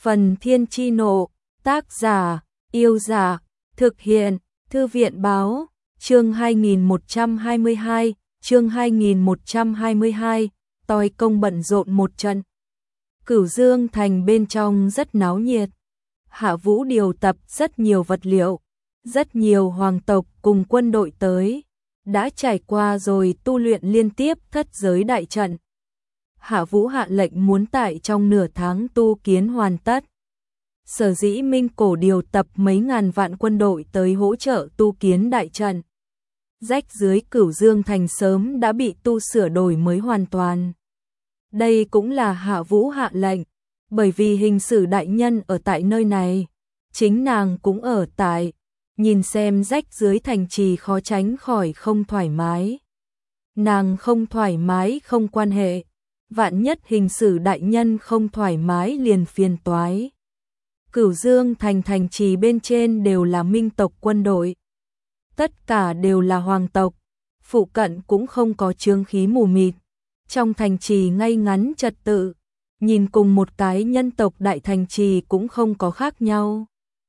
Phần Thiên Chi Nộ, tác giả, Yêu Giả, thực hiện, Thư viện báo, chương 2122, toi công bận rộn một trận. Cửu Dương Thành bên trong rất náo nhiệt. Hạ Vũ điều tập rất nhiều vật liệu, rất nhiều hoàng tộc cùng quân đội tới, đã trải qua rồi tu luyện liên tiếp thất giới đại trận. Hạ Vũ hạ lệnh muốn tại trong nửa tháng tu kiến hoàn tất. Sở dĩ Minh Cổ điều tập mấy ngàn vạn quân đội tới hỗ trợ tu kiến đại trận. Rách dưới Cửu Dương Thành sớm đã bị tu sửa đổi mới hoàn toàn. Đây cũng là Hạ Vũ hạ lệnh, bởi vì hình sử đại nhân ở tại nơi này, chính nàng cũng ở tại, nhìn xem rách dưới thành trì khó tránh khỏi không thoải mái. Nàng không thoải mái không quan hệ, vạn nhất hình sử đại nhân không thoải mái liền phiền toái. Cửu Dương Thành thành trì bên trên đều là minh tộc quân đội. Tất cả đều là hoàng tộc, phụ cận cũng không có chướng khí mù mịt. Trong thành trì ngay ngắn trật tự, nhìn cùng một cái nhân tộc đại thành trì cũng không có khác nhau.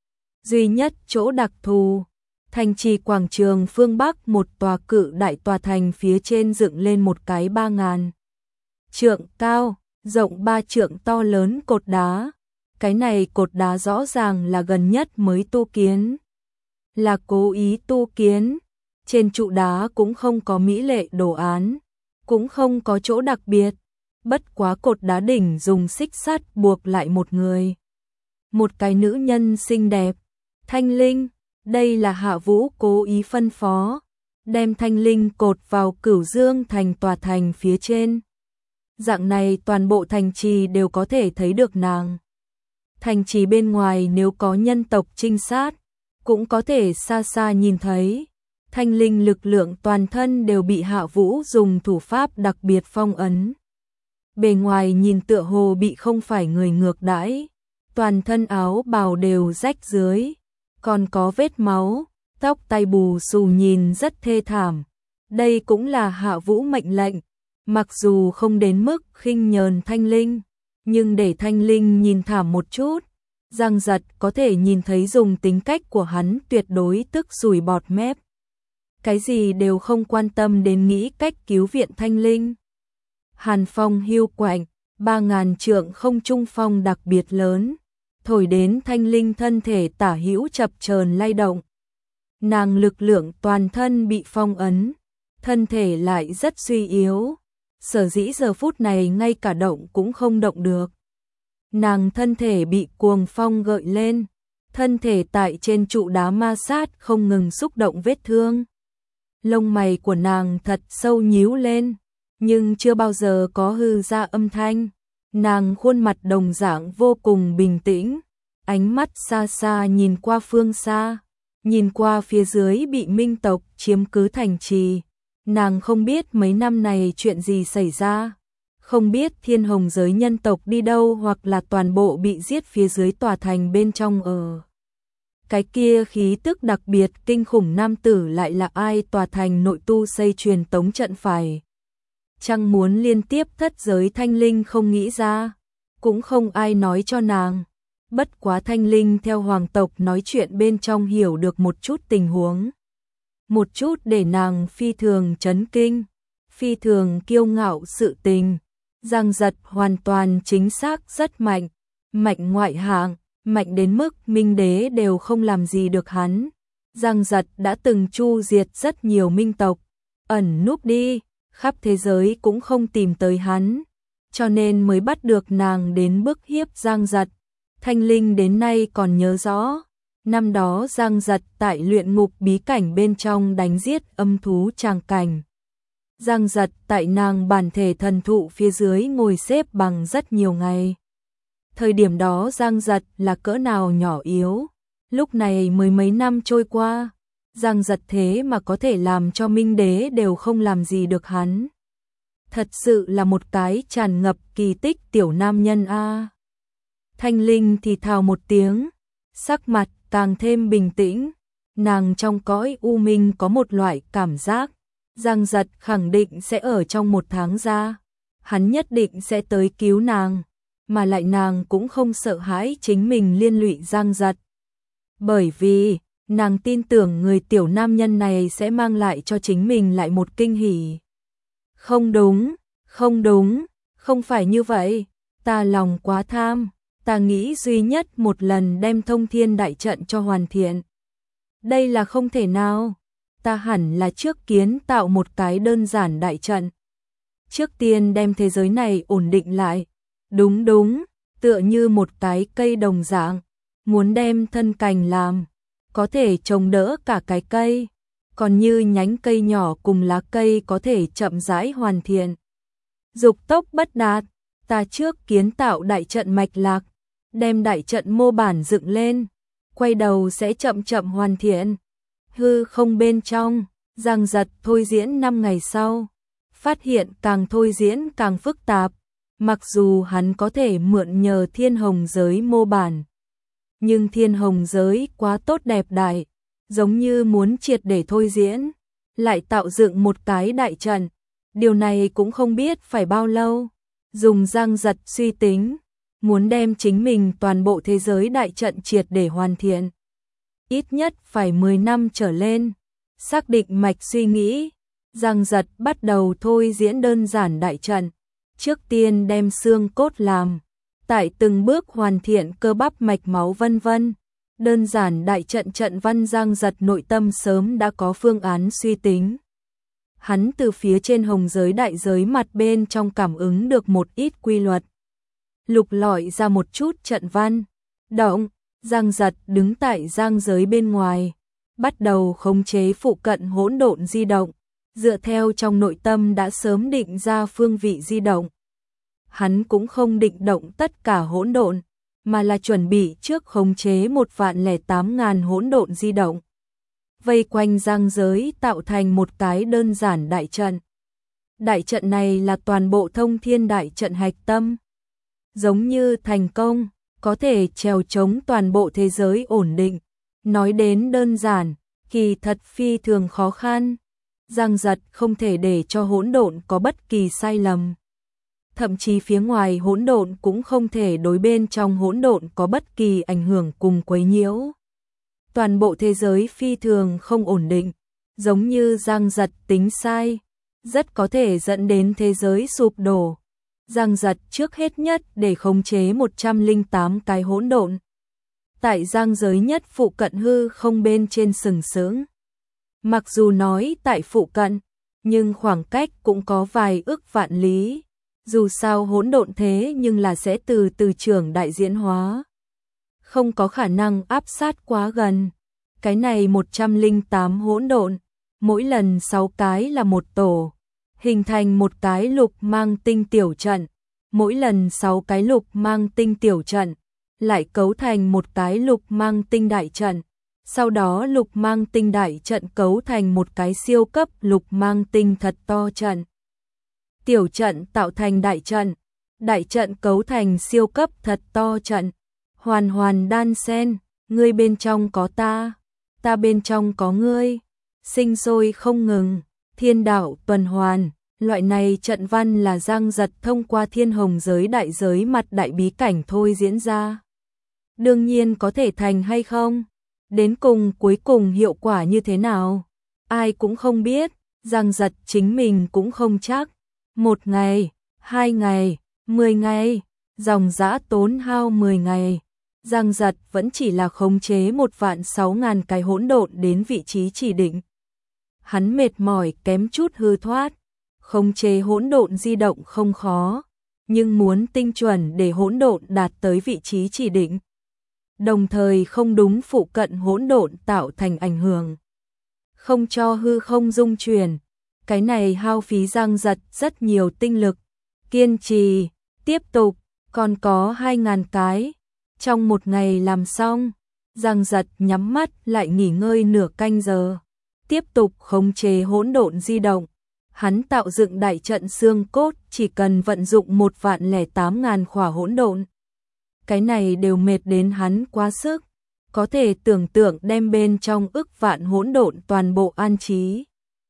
Duy nhất chỗ đặc thù, thành trì quảng trường phương Bắc một tòa cự đại tòa thành phía trên dựng lên một cái 3000 trượng cao, rộng 3 trượng to lớn cột đá. Cái này cột đá rõ ràng là gần nhất mới tu kiến, là cố ý tu kiến. Trên trụ đá cũng không có mỹ lệ đồ án, cũng không có chỗ đặc biệt, bất quá cột đá đỉnh dùng xích sắt buộc lại một người. Một cái nữ nhân xinh đẹp, Thanh Linh, đây là Hạ Vũ cố ý phân phó, đem Thanh Linh cột vào Cửu Dương Thành tòa thành phía trên. Dạng này toàn bộ thành trì đều có thể thấy được nàng. Thành trì bên ngoài nếu có nhân tộc trinh sát, cũng có thể xa xa nhìn thấy. Thanh Linh lực lượng toàn thân đều bị Hạ Vũ dùng thủ pháp đặc biệt phong ấn. Bề ngoài nhìn tựa hồ bị không phải người ngược đãi, toàn thân áo bào đều rách dưới, còn có vết máu, tóc tai bù xù nhìn rất thê thảm. Đây cũng là Hạ Vũ mệnh lệnh, mặc dù không đến mức khinh nhờn Thanh Linh, nhưng để Thanh Linh nhìn thảm một chút, Giang Giật có thể nhìn thấy dùng tính cách của hắn tuyệt đối tức sủi bọt mép. Cái gì đều không quan tâm đến nghĩ cách cứu viện Thanh Linh. Hàn phong hiu quạnh, 3000 trượng không trung phong đặc biệt lớn, thổi đến Thanh Linh thân thể tả hữu chập chờn lay động. Nàng lực lượng toàn thân bị phong ấn, thân thể lại rất suy yếu, sở dĩ giờ phút này ngay cả động cũng không động được. Nàng thân thể bị cuồng phong gợi lên, thân thể tại trên trụ đá ma sát không ngừng xúc động vết thương. Lông mày của nàng thật sâu nhíu lên, nhưng chưa bao giờ có hư ra âm thanh. Nàng khuôn mặt đồng dạng vô cùng bình tĩnh, ánh mắt xa xa nhìn qua phương xa, nhìn qua phía dưới bị minh tộc chiếm cứ thành trì. Nàng không biết mấy năm này chuyện gì xảy ra, không biết thiên hồng giới nhân tộc đi đâu hoặc là toàn bộ bị giết phía dưới tòa thành bên trong ở. Cái kia khí tức đặc biệt kinh khủng nam tử lại là ai? Tòa thành nội tu xây truyền tống trận phải chăng muốn liên tiếp thất giới? Thanh Linh không nghĩ ra, cũng không ai nói cho nàng. Bất quá Thanh Linh theo hoàng tộc nói chuyện bên trong hiểu được một chút tình huống, một chút để nàng phi thường chấn kinh, phi thường kiêu ngạo sự tình. Giang Giật hoàn toàn chính xác rất mạnh, mạnh ngoại hạng, mạnh đến mức minh đế đều không làm gì được hắn. Giang Giật đã từng chu diệt rất nhiều minh tộc, ẩn núp đi, khắp thế giới cũng không tìm tới hắn, cho nên mới bắt được nàng đến bức hiếp Giang Giật. Thanh Linh đến nay còn nhớ rõ, năm đó Giang Giật tại luyện ngục bí cảnh bên trong đánh giết âm thú tràng cảnh. Giang Giật tại nàng bản thể thần thụ phía dưới ngồi xếp bằng rất nhiều ngày. Thời điểm đó Giang Giật là cỡ nào nhỏ yếu, lúc này mới mấy năm trôi qua, Giang Giật thế mà có thể làm cho minh đế đều không làm gì được hắn. Thật sự là một cái tràn ngập kỳ tích tiểu nam nhân a. Thanh Linh thì thào một tiếng, sắc mặt càng thêm bình tĩnh, nàng trong cõi u minh có một loại cảm giác, Giang Giật khẳng định sẽ ở trong 1 tháng ra, hắn nhất định sẽ tới cứu nàng. mà lại nàng cũng không sợ hãi chính mình liên lụy Giang Giật. Bởi vì, nàng tin tưởng người tiểu nam nhân này sẽ mang lại cho chính mình lại một kinh hỉ. Không đúng, không đúng, không phải như vậy, ta lòng quá tham, ta nghĩ duy nhất một lần đem thông thiên đại trận cho hoàn thiện. Đây là không thể nào, ta hẳn là trước kiến tạo một cái đơn giản đại trận. Trước tiên đem thế giới này ổn định lại, đúng đúng, tựa như một cái cây đồng dạng, muốn đem thân cành làm, có thể chống đỡ cả cái cây, còn như nhánh cây nhỏ cùng lá cây có thể chậm rãi hoàn thiện. Dục tốc bất đạt, ta trước kiến tạo đại trận mạch lạc, đem đại trận mô bản dựng lên, quay đầu sẽ chậm chậm hoàn thiện. Hư không bên trong, Giang Giật thôi diễn 5 ngày sau, phát hiện càng thôi diễn càng phức tạp, mặc dù hắn có thể mượn nhờ thiên hồng giới mô bản. Nhưng thiên hồng giới quá tốt đẹp đại, giống như muốn triệt để thôi diễn, lại tạo dựng một cái đại trận. Điều này cũng không biết phải bao lâu. Dùng Giang Giật suy tính, muốn đem chính mình toàn bộ thế giới đại trận triệt để hoàn thiện. Ít nhất phải 10 năm trở lên. Xác định mạch suy nghĩ, Giang Giật bắt đầu thôi diễn đơn giản đại trận. Trước tiên đem xương cốt làm, tại từng bước hoàn thiện cơ bắp mạch máu vân vân. Đơn giản đại trận trận văn Giang Giật nội tâm sớm đã có phương án suy tính. Hắn từ phía trên hồng giới đại giới mặt bên trong cảm ứng được một ít quy luật. Lục lọi ra một chút trận văn. Động, Giang Giật đứng tại giang giới bên ngoài, bắt đầu khống chế phụ cận hỗn độn di động, dựa theo trong nội tâm đã sớm định ra phương vị di động. Hắn cũng không định động tất cả hỗn độn, mà là chuẩn bị trước khống chế 1.008.000 hỗn độn di động. Vây quanh giang giới tạo thành một cái đơn giản đại trận. Đại trận này là toàn bộ thông thiên đại trận hạch tâm. Giống như thành công, có thể trèo chống toàn bộ thế giới ổn định. Nói đến đơn giản, kỳ thật phi thường khó khăn. Giang Giật không thể để cho hỗn độn có bất kỳ sai lầm. Thậm chí phía ngoài hỗn độn cũng không thể đối bên trong hỗn độn có bất kỳ ảnh hưởng cùng quấy nhiễu. Toàn bộ thế giới phi thường không ổn định, giống như Giang Giật tính sai, rất có thể dẫn đến thế giới sụp đổ. Giang Giật trước hết nhất để khống chế 108 cái hỗn độn. Tại giang giới nhất phụ cận hư không bên trên sừng sững. Mặc dù nói tại phụ cận, nhưng khoảng cách cũng có vài ức vạn lý. Dù sao hỗn độn thế nhưng là sẽ từ từ trưởng đại diễn hóa. Không có khả năng áp sát quá gần. Cái này 108 hỗn độn, mỗi lần 6 cái là một tổ, hình thành một cái lục mang tinh tiểu trận. Mỗi lần 6 cái lục mang tinh tiểu trận, lại cấu thành một cái lục mang tinh đại trận. Sau đó lục mang tinh đại trận cấu thành một cái siêu cấp lục mang tinh thật to trận. Tiểu trận tạo thành đại trận, đại trận cấu thành siêu cấp thật to trận. Hoàn hoàn đan xen, ngươi bên trong có ta bên trong có ngươi, sinh sôi không ngừng, thiên đạo tuần hoàn. Loại này trận văn là Giang Giật thông qua thiên hồng giới đại giới mặt đại bí cảnh thôi diễn ra. Đương nhiên có thể thành hay không, đến cùng cuối cùng hiệu quả như thế nào, ai cũng không biết, Giang Giật chính mình cũng không chắc. 1 ngày, 2 ngày, 10 ngày, dòng dã tốn hao 10 ngày. Giang Giật vẫn chỉ là khống chế 1.600.000 cái hỗn độn đến vị trí chỉ định. Hắn mệt mỏi kém chút hư thoát. Khống chế hỗn độn di động không khó, nhưng muốn tinh chuẩn để hỗn độn đạt tới vị trí chỉ định, đồng thời không đúng phụ cận hỗn độn tạo thành ảnh hưởng, không cho hư không dung chuyển. Cái này hao phí Giang Giật rất nhiều tinh lực, kiên trì, tiếp tục, còn có 2.000 cái. Trong 1 ngày làm xong, Giang Giật nhắm mắt lại nghỉ ngơi nửa canh giờ, tiếp tục khống chế hỗn độn di động. Hắn tạo dựng đại trận xương cốt chỉ cần vận dụng 1.008.000 khỏa hỗn độn. Cái này đều mệt đến hắn quá sức, có thể tưởng tượng đem bên trong ức vạn hỗn độn toàn bộ an trí.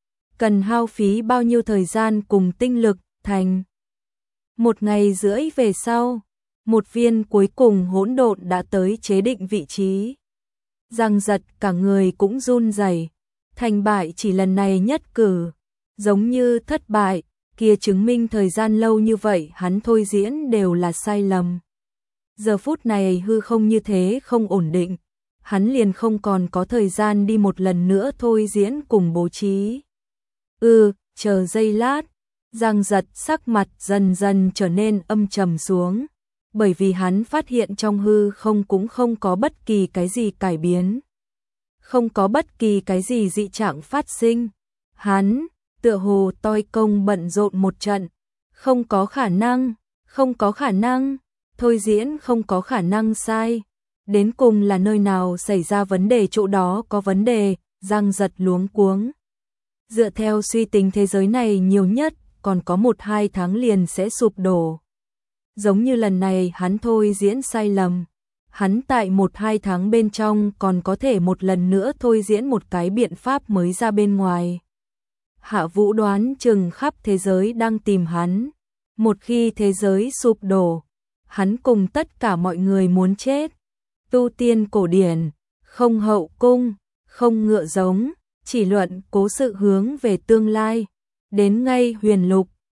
Cần hao phí bao nhiêu thời gian cùng tinh lực thành. 1 ngày rưỡi về sau, một viên cuối cùng hỗn độn đã tới chế định vị trí. Giang Giật cả người cũng run rẩy, thành bại chỉ lần này nhất cử, giống như thất bại, kia chứng minh thời gian lâu như vậy hắn thôi diễn đều là sai lầm. Giờ phút này hư không như thế không ổn định, hắn liền không còn có thời gian đi một lần nữa thôi diễn cùng bố trí. Chờ giây lát, Giang Giật sắc mặt dần dần trở nên âm trầm xuống, bởi vì hắn phát hiện trong hư không cũng không có bất kỳ cái gì cải biến, không có bất kỳ cái gì dị trạng phát sinh. Hắn tựa hồ toi công bận rộn một trận, không có khả năng, thôi diễn không có khả năng sai. Đến cùng là nơi nào xảy ra vấn đề, chỗ đó có vấn đề, Giang Giật luống cuống. Dựa theo suy tính thế giới này nhiều nhất, còn có 1-2 tháng liền sẽ sụp đổ. Giống như lần này hắn thôi diễn sai lầm, hắn tại 1-2 tháng bên trong còn có thể một lần nữa thôi diễn một cái biện pháp mới ra bên ngoài. Hạ Vũ đoán chừng khắp thế giới đang tìm hắn. Một khi thế giới sụp đổ, hắn cùng tất cả mọi người muốn chết. Tu tiên cổ điển, không hậu cung, không ngựa giống, chỉ luận cố sự hướng về tương lai. Đến ngay huyền lục,